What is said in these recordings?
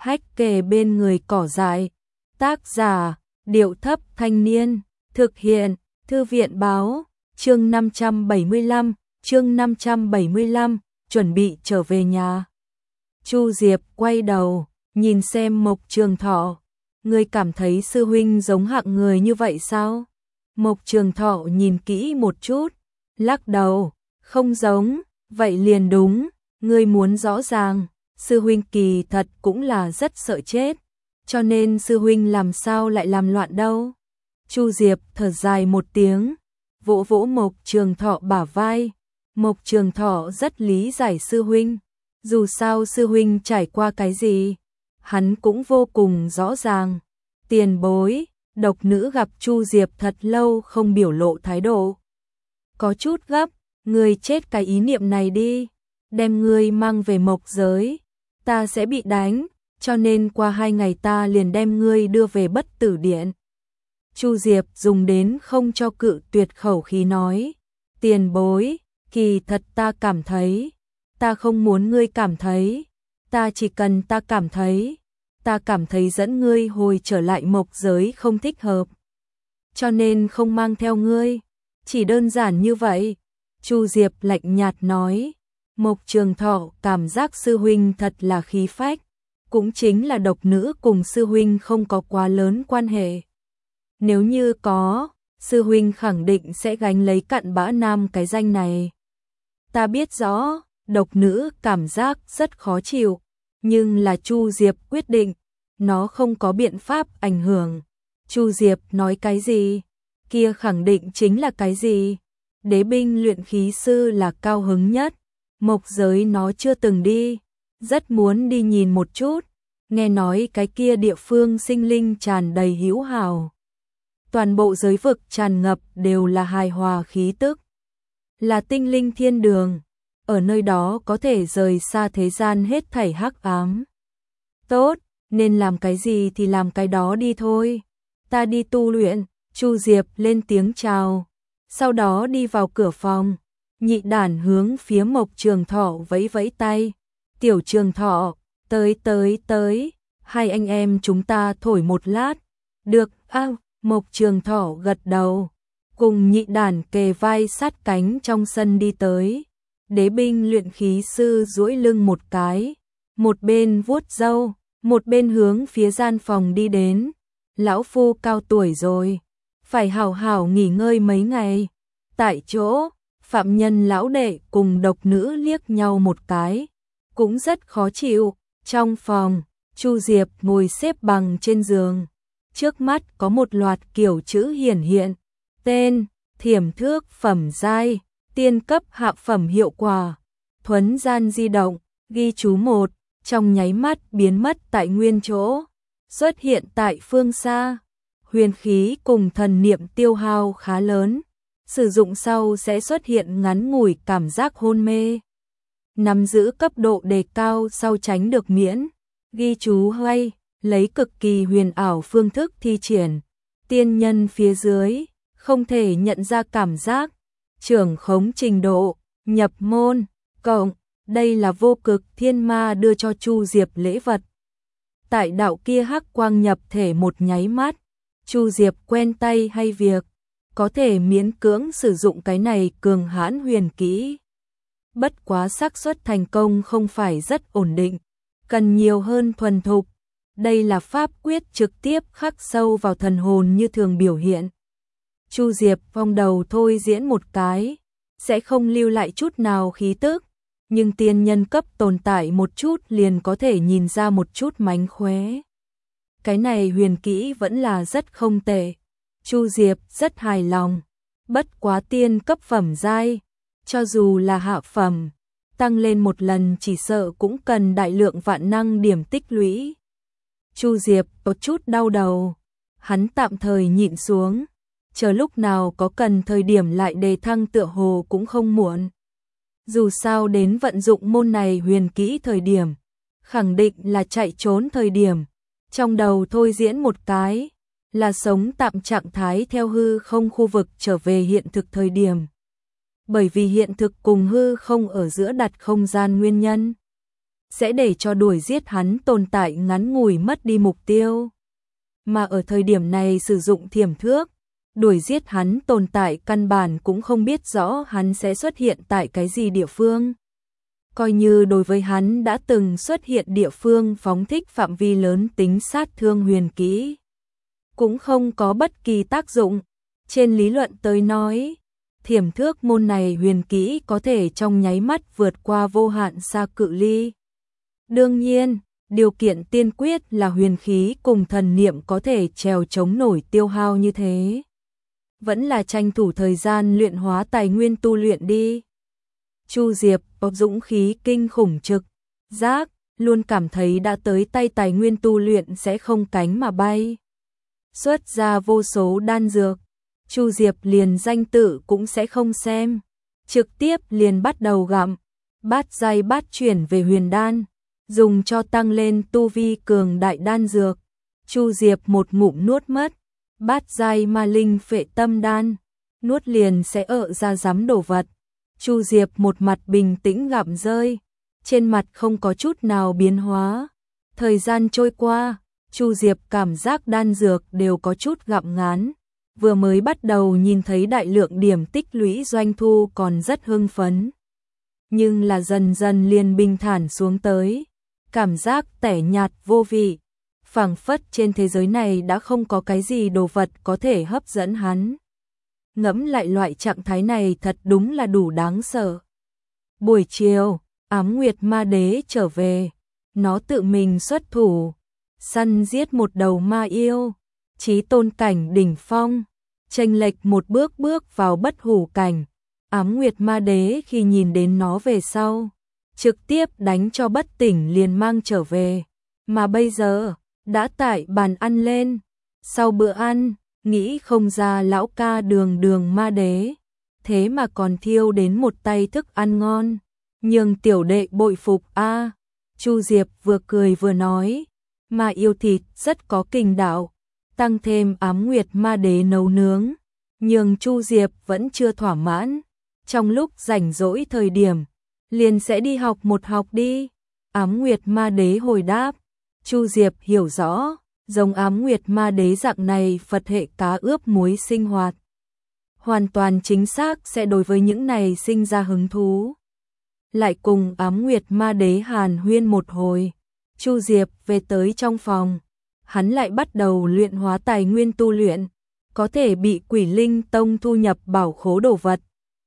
hách kề bên người cỏ dại. Tác giả, Điệu Thấp Thanh Niên. Thực hiện, Thư viện Báo. Chương 575, chương 575, chuẩn bị trở về nhà. Chu Diệp quay đầu, nhìn xem Mộc Trường Thọ. Ngươi cảm thấy sư huynh giống hạng người như vậy sao? Mộc Trường Thọ nhìn kỹ một chút, lắc đầu, không giống, vậy liền đúng, ngươi muốn rõ ràng, sư huynh kỳ thật cũng là rất sợ chết, cho nên sư huynh làm sao lại làm loạn đâu. Chu Diệp thở dài một tiếng, vỗ vỗ Mộc Trường Thọ bả vai. Mộc Trường Thọ rất lý giải sư huynh, dù sao sư huynh trải qua cái gì, hắn cũng vô cùng rõ ràng. Tiền bối, độc nữ gặp Chu Diệp thật lâu không biểu lộ thái độ. Có chút gấp, ngươi chết cái ý niệm này đi, đem ngươi mang về Mộc giới, ta sẽ bị đánh, cho nên qua 2 ngày ta liền đem ngươi đưa về Bất Tử Điện. Chu Diệp dùng đến không cho cự tuyệt khẩu khí nói, tiền bối, kỳ thật ta cảm thấy, ta không muốn ngươi cảm thấy, ta chỉ cần ta cảm thấy dẫn ngươi hồi trở lại Mộc giới không thích hợp, cho nên không mang theo ngươi, chỉ đơn giản như vậy. Chu Diệp lạnh nhạt nói. Mộc Trường Thọ cảm giác sư huynh thật là khí phách, cũng chính là độc nữ cùng sư huynh không có quá lớn quan hệ. Nếu như có, sư huynh khẳng định sẽ gánh lấy Cặn Bã Nam cái danh này. Ta biết rõ, độc nữ cảm giác rất khó chịu, nhưng là Chu Diệp quyết định, nó không có biện pháp ảnh hưởng. Chu Diệp nói cái gì, kia khẳng định chính là cái gì. Đế binh luyện khí sư là cao hứng nhất, Mộc giới nó chưa từng đi, rất muốn đi nhìn một chút, nghe nói cái kia địa phương sinh linh tràn đầy hữu hào. Toàn bộ giới vực tràn ngập đều là hài hòa khí tức, là tinh linh thiên đường, ở nơi đó có thể rời xa thế gian hết thảy hắc ám. Tốt, nên làm cái gì thì làm cái đó đi thôi, ta đi tu luyện. Chu Diệp lên tiếng chào, sau đó đi vào cửa phòng. Nhị đản hướng phía Mộc Trường Thọ vẫy vẫy tay. Tiểu Trường Thọ, tới, hai anh em chúng ta thổi một lát. Được, Mộc Trường Thọ gật đầu, cùng nhị đản kề vai sát cánh trong sân đi tới. Đế binh luyện khí sư duỗi lưng một cái, một bên vuốt râu, một bên hướng phía gian phòng đi đến. Lão phu cao tuổi rồi, phải hảo hảo nghỉ ngơi mấy ngày. Tại chỗ, phạm nhân lão đệ cùng độc nữ liếc nhau một cái, cũng rất khó chịu. Trong phòng, Chu Diệp ngồi xếp bằng trên giường, trước mắt có một loạt kiểu chữ hiển hiện, tên, thiểm thước phẩm giai, tiên cấp hạ phẩm hiệu quả, thuấn gian di động, ghi chú 1, trong nháy mắt biến mất tại nguyên chỗ, xuất hiện tại phương xa. Huyền khí cùng thần niệm tiêu hao khá lớn, sử dụng sau sẽ xuất hiện ngắn ngủi cảm giác hôn mê. Nắm giữ cấp độ đề cao sau tránh được miễn. Ghi chú hay, lấy cực kỳ huyền ảo phương thức thi triển. Tiên nhân phía dưới, không thể nhận ra cảm giác. Trưởng khống trình độ, nhập môn, cộng. Đây là Vô Cực Thiên Ma đưa cho Chu Diệp lễ vật. Tại đạo kia hắc quang nhập thể một nháy mắt, Chu Diệp quen tay hay việc, có thể miễn cưỡng sử dụng cái này cường hãn huyền kỹ. Bất quá xác suất thành công không phải rất ổn định, cần nhiều hơn thuần thục. Đây là pháp quyết trực tiếp khắc sâu vào thần hồn như thường biểu hiện. Chu Diệp vong đầu thôi diễn một cái, sẽ không lưu lại chút nào khí tức, nhưng tiên nhân cấp tồn tại một chút liền có thể nhìn ra một chút mánh khóe. Cái này huyền kỹ vẫn là rất không tệ. Chu Diệp rất hài lòng. Bất quá tiên cấp phẩm giai, cho dù là hạ phẩm, tăng lên một lần chỉ sợ cũng cần đại lượng vạn năng điểm tích lũy. Chu Diệp có chút đau đầu, hắn tạm thời nhịn xuống, chờ lúc nào có cần thời điểm lại đề thăng tựa hồ cũng không muộn. Dù sao đến vận dụng môn này huyền kỹ thời điểm, khẳng định là chạy trốn thời điểm. Trong đầu thôi diễn một cái, là sống tạm trạng thái theo hư không khu vực trở về hiện thực thời điểm. Bởi vì hiện thực cùng hư không ở giữa đặt không gian nguyên nhân. sẽ để cho đuổi giết hắn tồn tại ngắn ngủi mất đi mục tiêu. Mà ở thời điểm này sử dụng thiểm thước, đuổi giết hắn tồn tại căn bản cũng không biết rõ hắn sẽ xuất hiện tại cái gì địa phương. Coi như đối với hắn đã từng xuất hiện địa phương phóng thích phạm vi lớn tính sát thương huyền kỹ, cũng không có bất kỳ tác dụng. Trên lý luận tới nói, thiểm thước môn này huyền kỹ có thể trong nháy mắt vượt qua vô hạn xa cự ly. Đương nhiên, điều kiện tiên quyết là huyền khí cùng thần niệm có thể trèo chống nổi tiêu hao như thế. Vẫn là tranh thủ thời gian luyện hóa tài nguyên tu luyện đi. Chu Diệp có dũng khí kinh khủng trực giác, luôn cảm thấy đã tới tay tài nguyên tu luyện sẽ không cánh mà bay. Xuất ra vô số đan dược, Chu Diệp liền danh tự cũng sẽ không xem, trực tiếp liền bắt đầu gặm, bát giai bát chuyển về huyền đan, dùng cho tăng lên tu vi cường đại đan dược. Chu Diệp một ngụm nuốt mất, bát giai ma linh phệ tâm đan, nuốt liền sẽ ra giám đổ vật. Chu Diệp một mặt bình tĩnh gặm rơi, trên mặt không có chút nào biến hóa. Thời gian trôi qua, Chu Diệp cảm giác đan dược đều có chút gặm ngán. Vừa mới bắt đầu nhìn thấy đại lượng điểm tích lũy doanh thu còn rất hưng phấn. Nhưng là dần dần liền bình thản xuống tới. Cảm giác tẻ nhạt vô vị. Phảng phất trên thế giới này đã không có cái gì đồ vật có thể hấp dẫn hắn. Ngẫm lại loại trạng thái này thật đúng là đủ đáng sợ. Buổi chiều, Ám Nguyệt Ma Đế trở về. Nó tự mình xuất thủ, săn giết một đầu ma yêu, chí tôn cảnh đỉnh phong, chênh lệch một bước bước vào bất hủ cảnh. Ám Nguyệt Ma Đế khi nhìn đến nó về sau, trực tiếp đánh cho bất tỉnh liền mang trở về. Mà bây giờ, đã tại bàn ăn lên. Sau bữa ăn, nghĩ không ra lão ca Đường Ma Đế, thế mà còn thiêu đến một tay thức ăn ngon. Nhưng tiểu đệ bội phục a. Chu Diệp vừa cười vừa nói, mà yêu thịt rất có kình đạo, tăng thêm Ám Nguyệt Ma Đế nấu nướng, nhưng Chu Diệp vẫn chưa thỏa mãn. Trong lúc rảnh rỗi thời điểm, liền sẽ đi học một học đi. Ám Nguyệt Ma Đế hồi đáp. Chu Diệp hiểu rõ, giống Ám Nguyệt Ma Đế dạng này Phật hệ cá ướp muối sinh hoạt, hoàn toàn chính xác sẽ đối với những này sinh ra hứng thú. Lại cùng Ám Nguyệt Ma Đế hàn huyên một hồi, Chu Diệp về tới trong phòng, hắn lại bắt đầu luyện hóa tài nguyên tu luyện, có thể bị Quỷ Linh Tông thu nhập bảo khố đồ vật.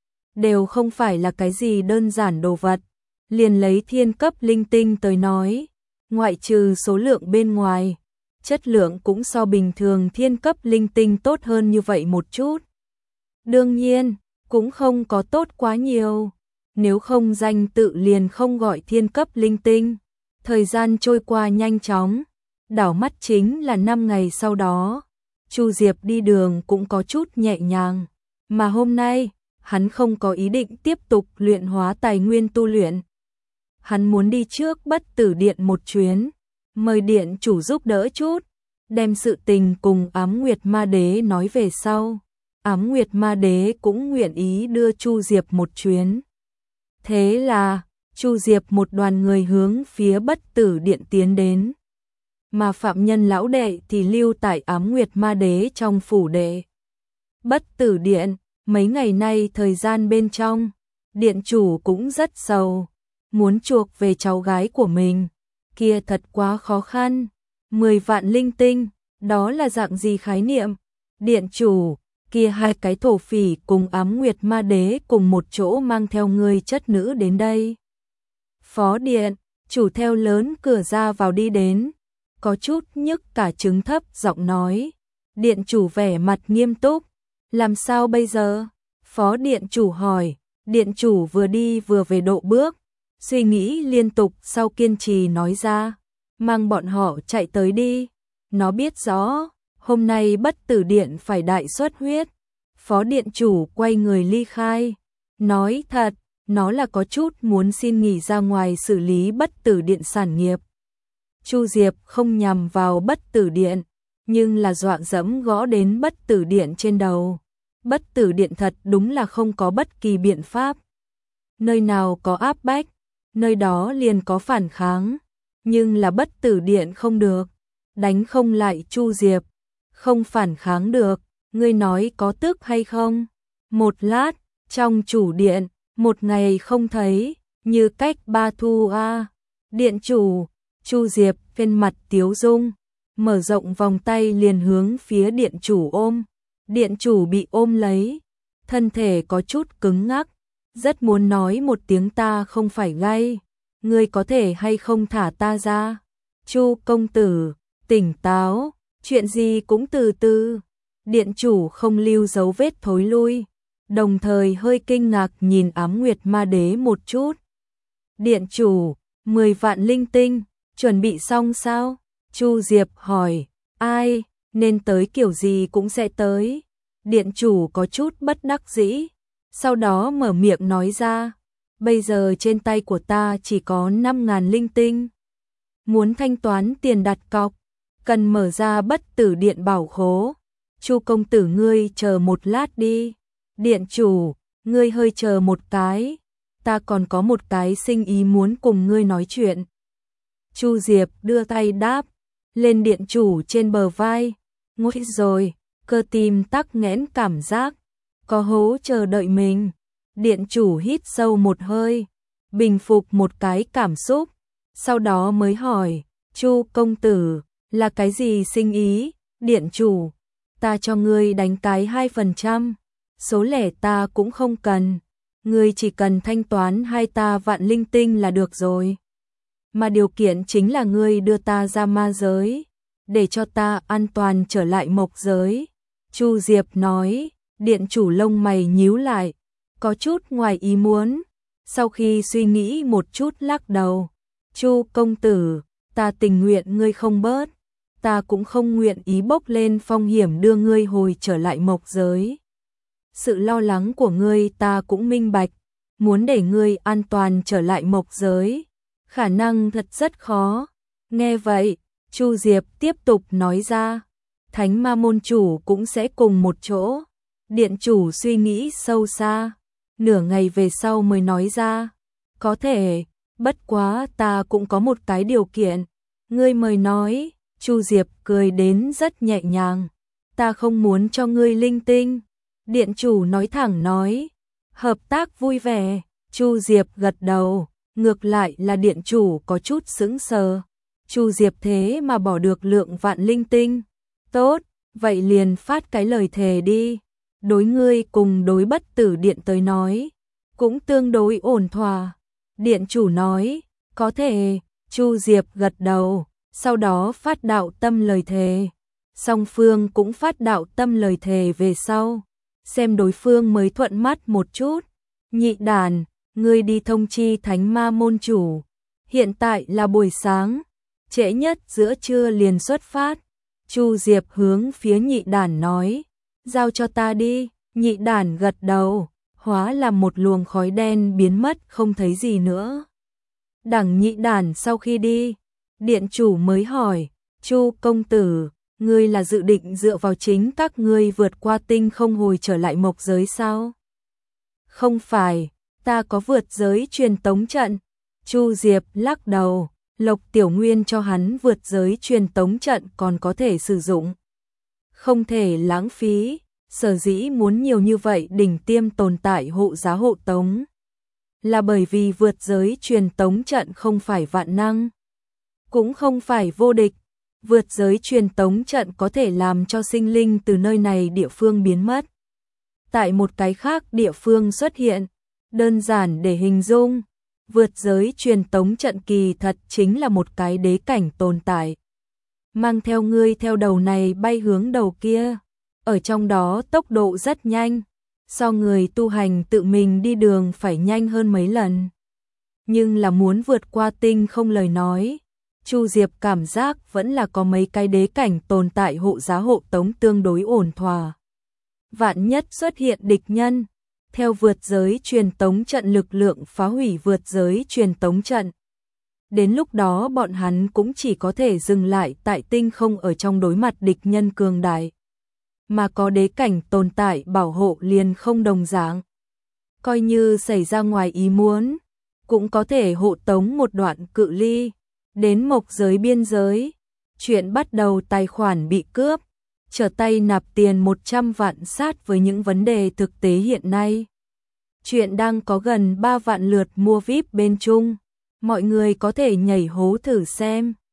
Đều không phải là cái gì đơn giản đồ vật, liền lấy thiên cấp linh tinh tới nói, ngoại trừ số lượng bên ngoài, chất lượng cũng so bình thường thiên cấp linh tinh tốt hơn như vậy một chút. Đương nhiên, cũng không có tốt quá nhiều. Nếu không danh tự liền không gọi thiên cấp linh tinh. Thời gian trôi qua nhanh chóng, đảo mắt chính là 5 ngày sau đó. Chu Diệp đi đường cũng có chút nhẹ nhàng, mà hôm nay, hắn không có ý định tiếp tục luyện hóa tài nguyên tu luyện. Hắn muốn đi trước Bất Tử Điện một chuyến, mời điện chủ giúp đỡ chút, đem sự tình cùng Ám Nguyệt Ma Đế nói về sau. Ám Nguyệt Ma Đế cũng nguyện ý đưa Chu Diệp một chuyến. Thế là, Chu Diệp một đoàn người hướng phía Bất Tử Điện tiến đến. Mà phạm nhân lão đệ thì lưu tại Ám Nguyệt Ma Đế trong phủ đệ. Bất Tử Điện, mấy ngày nay thời gian bên trong, điện chủ cũng rất sầu, muốn chuộc về cháu gái của mình, kia thật quá khó khăn. 10 vạn linh tinh, đó là dạng gì khái niệm? Điện chủ, kia hai cái thổ phỉ cùng Ám Nguyệt Ma Đế cùng một chỗ mang theo người chất nữ đến đây. Phó điện, chủ theo lớn cửa ra vào đi đến, có chút nhức cả trứng thấp giọng nói. Điện chủ vẻ mặt nghiêm túc, làm sao bây giờ? Phó điện chủ hỏi, điện chủ vừa đi vừa về độ bước, suy nghĩ liên tục sau kiên trì nói ra, mang bọn họ chạy tới đi. Nó biết rõ, hôm nay Bất Tử Điện phải đại xuất huyết. Phó điện chủ quay người ly khai, nói thật, nó là có chút muốn xin nghỉ ra ngoài xử lý Bất Tử Điện sản nghiệp. Chu Diệp không nhằm vào Bất Tử Điện, nhưng là dọa dẫm gõ đến Bất Tử Điện trên đầu. Bất Tử Điện thật đúng là không có bất kỳ biện pháp. Nơi nào có áp bách, nơi đó liền có phản kháng, nhưng là Bất Tử Điện không được, đánh không lại Chu Diệp, không phản kháng được, ngươi nói có tức hay không? Một lát, trong chủ điện, một ngày không thấy, như cách ba thu a. Điện chủ, Chu Diệp trên mặt tiếu dung, mở rộng vòng tay liền hướng phía điện chủ ôm. Điện chủ bị ôm lấy, thân thể có chút cứng ngắc, rất muốn nói một tiếng ta không phải gay, ngươi có thể hay không thả ta ra? Chu công tử, tỉnh táo, chuyện gì cũng từ từ. Điện chủ không lưu dấu vết thối lui, đồng thời hơi kinh ngạc nhìn Ám Nguyệt Ma Đế một chút. Điện chủ, 10 vạn linh tinh, chuẩn bị xong sao? Chu Diệp hỏi, ai, nên tới kiểu gì cũng sẽ tới. Điện chủ có chút bất đắc dĩ, sau đó mở miệng nói ra, bây giờ trên tay của ta chỉ có 5.000 linh tinh. Muốn thanh toán tiền đặt cọc, cần mở ra Bất Tử Điện bảo khố. Chu công tử ngươi chờ một lát đi. Điện chủ, ngươi hơi chờ một cái, ta còn có một cái sinh ý muốn cùng ngươi nói chuyện. Chu Diệp đưa tay đáp lên điện chủ trên bờ vai, ngồi rồi, cơ tim tắc nghẽn cảm giác, có hố chờ đợi mình. Điện chủ hít sâu một hơi, bình phục một cái cảm xúc, sau đó mới hỏi, Chu công tử, là cái gì sinh ý? Điện chủ, ta cho ngươi đánh cái 2%, số lẻ ta cũng không cần, ngươi chỉ cần thanh toán 2 vạn linh tinh là được rồi. Mà điều kiện chính là ngươi đưa ta ra ma giới, để cho ta an toàn trở lại mộc giới. Chu Diệp nói, điện chủ lông mày nhíu lại, có chút ngoài ý muốn, sau khi suy nghĩ một chút lắc đầu. Chu công tử, ta tình nguyện ngươi không bớt, ta cũng không nguyện ý bốc lên phong hiểm đưa ngươi hồi trở lại mộc giới. Sự lo lắng của ngươi ta cũng minh bạch, muốn để ngươi an toàn trở lại mộc giới, khả năng thật rất khó. Nghe vậy, Chu Diệp tiếp tục nói ra, Thánh Ma môn chủ cũng sẽ cùng một chỗ. Điện chủ suy nghĩ sâu xa, nửa ngày về sau mới nói ra, có thể, bất quá ta cũng có một cái điều kiện. Ngươi mời nói. Chu Diệp cười đến rất nhẹ nhàng, ta không muốn cho ngươi linh tinh. Điện chủ nói thẳng nói, hợp tác vui vẻ. Chu Diệp gật đầu, ngược lại là điện chủ có chút sững sờ. Chu Diệp thế mà bỏ được lượng vạn linh tinh. Tốt, vậy liền phát cái lời thề đi. Đối ngươi cùng đối Bất Tử Điện tới nói, cũng tương đối ổn thỏa. Điện chủ nói, có thể. Chu Diệp gật đầu, sau đó phát đạo tâm lời thề. Song phương cũng phát đạo tâm lời thề về sau, xem đối phương mới thuận mắt một chút. Nhị đàn, ngươi đi thông chi Thánh Ma môn chủ, hiện tại là buổi sáng, trễ nhất giữa trưa liền xuất phát. Chu Diệp hướng phía nhị đàn nói, giao cho ta đi. Nhị đàn gật đầu, hóa là một luồng khói đen biến mất không thấy gì nữa. Đằng nhị đàn sau khi đi, điện chủ mới hỏi, Chu công tử, ngươi là dự định dựa vào chính các ngươi vượt qua tinh không hồi trở lại mộc giới sao? Không phải, ta có vượt giới truyền tống trận. Chu Diệp lắc đầu, Lộc Tiểu Nguyên cho hắn vượt giới truyền tống trận còn có thể sử dụng, không thể lãng phí. Sở dĩ muốn nhiều như vậy đỉnh tiêm tồn tại hộ giá hộ tống, là bởi vì vượt giới truyền tống trận không phải vạn năng, cũng không phải vô địch. Vượt giới truyền tống trận có thể làm cho sinh linh từ nơi này địa phương biến mất, tại một cái khác địa phương xuất hiện. Đơn giản để hình dung, vượt giới truyền tống trận kỳ thật chính là một cái đế cảnh tồn tại, mang theo ngươi theo đầu này bay hướng đầu kia. Ở trong đó tốc độ rất nhanh, so người tu hành tự mình đi đường phải nhanh hơn mấy lần. Nhưng là muốn vượt qua tinh không lời nói, Chu Diệp cảm giác vẫn là có mấy cái đế cảnh tồn tại hộ giá hộ tống tương đối ổn thỏa. Vạn nhất xuất hiện địch nhân, theo vượt giới truyền tống trận lực lượng phá hủy vượt giới truyền tống trận. Đến lúc đó bọn hắn cũng chỉ có thể dừng lại tại tinh không ở trong đối mặt địch nhân cường đại. Mà có đế cảnh tồn tại bảo hộ liền không đồng dạng. Coi như xảy ra ngoài ý muốn, cũng có thể hộ tống một đoạn cự ly đến mộc giới biên giới. Chuyện bắt đầu tài khoản bị cướp, trở tay nạp tiền 100 vạn sát với những vấn đề thực tế hiện nay. Chuyện đang có gần 3 vạn lượt mua VIP bên Trung. Mọi người có thể nhảy hố thử xem.